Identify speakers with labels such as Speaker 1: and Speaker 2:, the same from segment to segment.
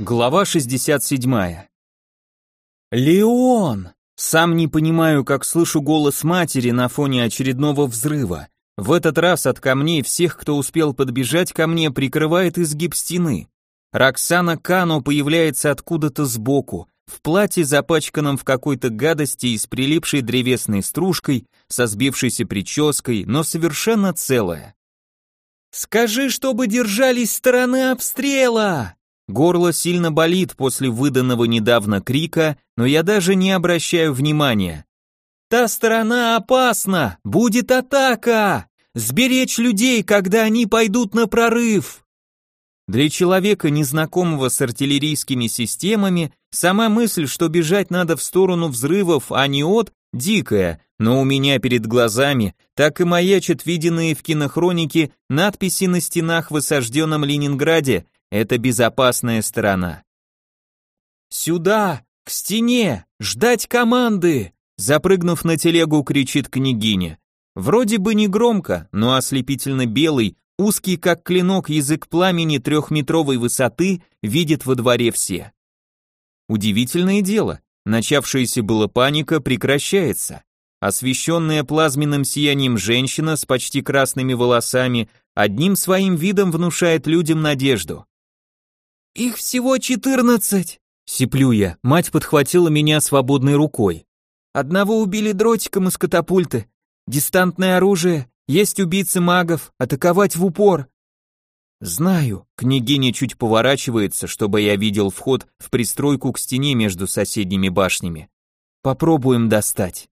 Speaker 1: Глава 67. Леон! Сам не понимаю, как слышу голос матери на фоне очередного взрыва. В этот раз от камней всех, кто успел подбежать ко мне, прикрывает изгиб стены. Роксана Кано появляется откуда-то сбоку, в платье, запачканном в какой-то гадости и с прилипшей древесной стружкой, со сбившейся прической, но совершенно целая. «Скажи, чтобы держались стороны обстрела!» Горло сильно болит после выданного недавно крика, но я даже не обращаю внимания. «Та сторона опасна! Будет атака! Сберечь людей, когда они пойдут на прорыв!» Для человека, незнакомого с артиллерийскими системами, сама мысль, что бежать надо в сторону взрывов, а не от, дикая, но у меня перед глазами так и маячат виденные в кинохронике надписи на стенах в осажденном Ленинграде. Это безопасная сторона. «Сюда! К стене! Ждать команды!» Запрыгнув на телегу, кричит княгиня. Вроде бы не громко, но ослепительно белый, узкий как клинок язык пламени 3-метровой высоты видит во дворе все. Удивительное дело, начавшаяся была паника прекращается. Освещенная плазменным сиянием женщина с почти красными волосами одним своим видом внушает людям надежду. «Их всего 14!» — сиплю я, мать подхватила меня свободной рукой. «Одного убили дротиком из катапульты. Дистантное оружие, есть убийцы магов, атаковать в упор». «Знаю», — княгиня чуть поворачивается, чтобы я видел вход в пристройку к стене между соседними башнями. «Попробуем достать».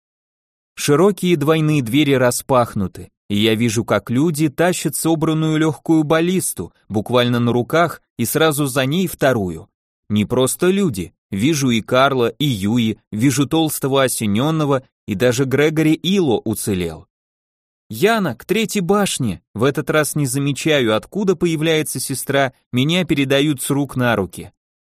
Speaker 1: Широкие двойные двери распахнуты, и я вижу, как люди тащат собранную легкую баллисту, буквально на руках, и сразу за ней вторую. Не просто люди, вижу и Карла, и Юи, вижу толстого осененного, и даже Грегори Ило уцелел. «Яна, к 3-й башне!» В этот раз не замечаю, откуда появляется сестра, меня передают с рук на руки.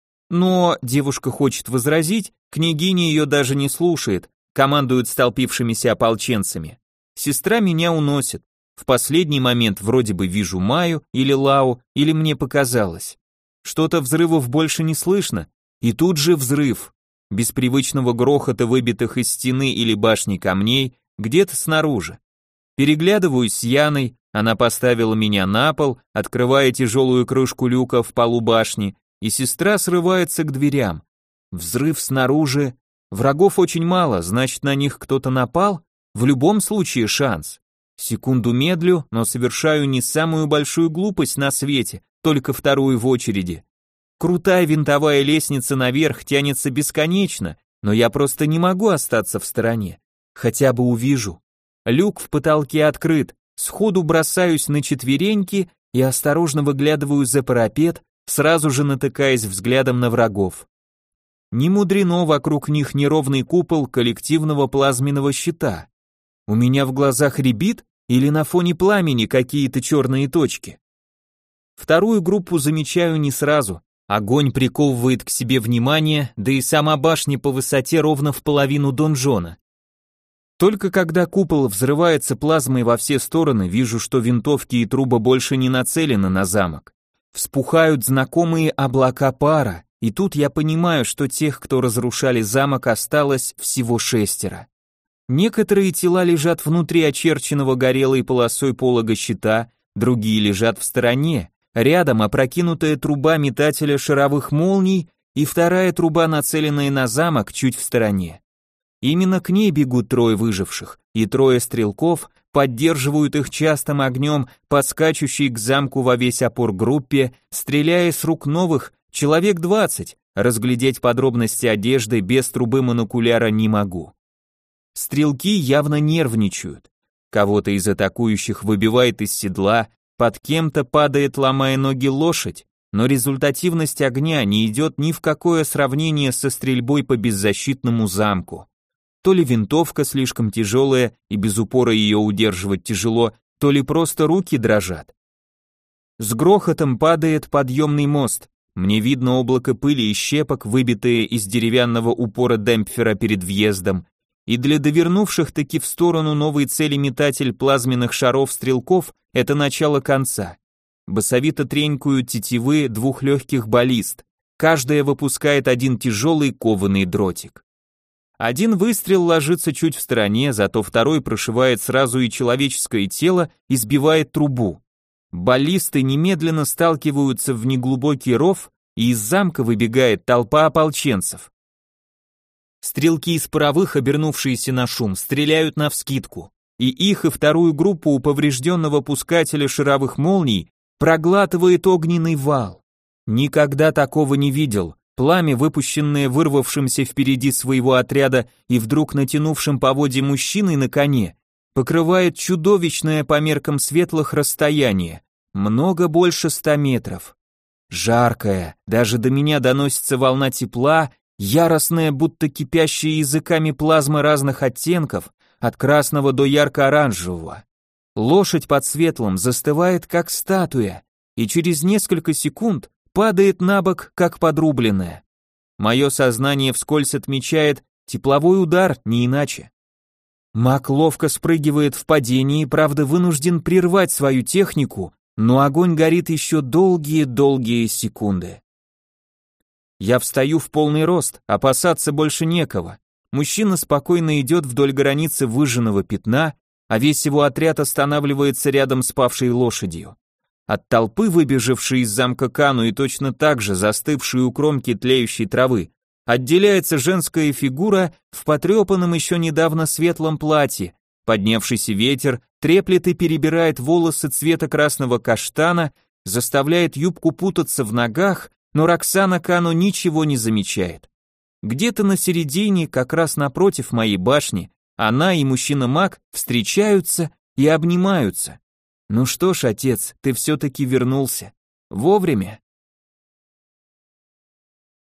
Speaker 1: Но девушка хочет возразить, княгиня ее даже не слушает, командует столпившимися ополченцами. Сестра меня уносит. В последний момент вроде бы вижу Маю или Лау, или мне показалось. Что-то взрывов больше не слышно, и тут же взрыв. Без привычного грохота выбитых из стены или башни камней, где-то снаружи. Переглядываюсь с Яной, она поставила меня на пол, открывая тяжелую крышку люка в полу башни, и сестра срывается к дверям. Взрыв снаружи. Врагов очень мало, значит, на них кто-то напал? В любом случае шанс. Секунду медлю, но совершаю не самую большую глупость на свете, только вторую в очереди. Крутая винтовая лестница наверх тянется бесконечно, но я просто не могу остаться в стороне. Хотя бы увижу. Люк в потолке открыт, сходу бросаюсь на четвереньки и осторожно выглядываю за парапет, сразу же натыкаясь взглядом на врагов. Не мудрено, вокруг них неровный купол коллективного плазменного щита. У меня в глазах рябит или на фоне пламени какие-то черные точки? Вторую группу замечаю не сразу. Огонь приковывает к себе внимание, да и сама башня по высоте ровно в половину донжона. Только когда купол взрывается плазмой во все стороны, вижу, что винтовки и труба больше не нацелены на замок. Вспухают знакомые облака пара, и тут я понимаю, что тех, кто разрушали замок, осталось всего 6. Некоторые тела лежат внутри очерченного горелой полосой полога щита, другие лежат в стороне, рядом опрокинутая труба метателя шаровых молний и вторая труба, нацеленная на замок, чуть в стороне. Именно к ней бегут 3 выживших, и 3 стрелков поддерживают их частым огнем, подскачущей к замку во весь опор группе, стреляя с рук новых, человек 20, разглядеть подробности одежды без трубы монокуляра не могу. Стрелки явно нервничают. Кого-то из атакующих выбивает из седла, под кем-то падает, ломая ноги, лошадь, но результативность огня не идет ни в какое сравнение со стрельбой по беззащитному замку. То ли винтовка слишком тяжелая и без упора ее удерживать тяжело, то ли просто руки дрожат. С грохотом падает подъемный мост. Мне видно облако пыли и щепок, выбитые из деревянного упора демпфера перед въездом, и для довернувших таки в сторону новой цели метатель плазменных шаров стрелков это начало конца. Басовито тренькают тетивы 2 легких баллист, каждая выпускает один тяжелый кованый дротик. Один выстрел ложится чуть в стороне, зато второй прошивает сразу и человеческое тело и сбивает трубу. Баллисты немедленно сталкиваются в неглубокий ров, и из замка выбегает толпа ополченцев. Стрелки из паровых, обернувшиеся на шум, стреляют навскидку, и их и вторую группу у поврежденного пускателя шаровых молний проглатывает огненный вал. Никогда такого не видел. Пламя, выпущенное вырвавшимся впереди своего отряда и вдруг натянувшим поводья мужчиной на коне, покрывает чудовищное по меркам светлых расстояние, много больше 100 метров. Жаркая, даже до меня доносится волна тепла, яростная, будто кипящая языками плазма разных оттенков, от красного до ярко-оранжевого. Лошадь под светлым застывает, как статуя, и через несколько секунд падает на бок, как подрубленная. Мое сознание вскользь отмечает тепловой удар, не иначе. Маг ловко спрыгивает в падении, правда вынужден прервать свою технику, но огонь горит еще долгие секунды. Я встаю в полный рост, опасаться больше некого. Мужчина спокойно идет вдоль границы выжженного пятна, а весь его отряд останавливается рядом с павшей лошадью. От толпы, выбежавшей из замка Кану и точно так же застывшей у кромки тлеющей травы, отделяется женская фигура в потрепанном еще недавно светлом платье. Поднявшийся ветер треплет и перебирает волосы цвета красного каштана, заставляет юбку путаться в ногах, но Роксана Кану ничего не замечает. Где-то на середине, как раз напротив моей башни, она и мужчина-маг встречаются и обнимаются. Ну что ж, отец, ты все-таки вернулся. Вовремя.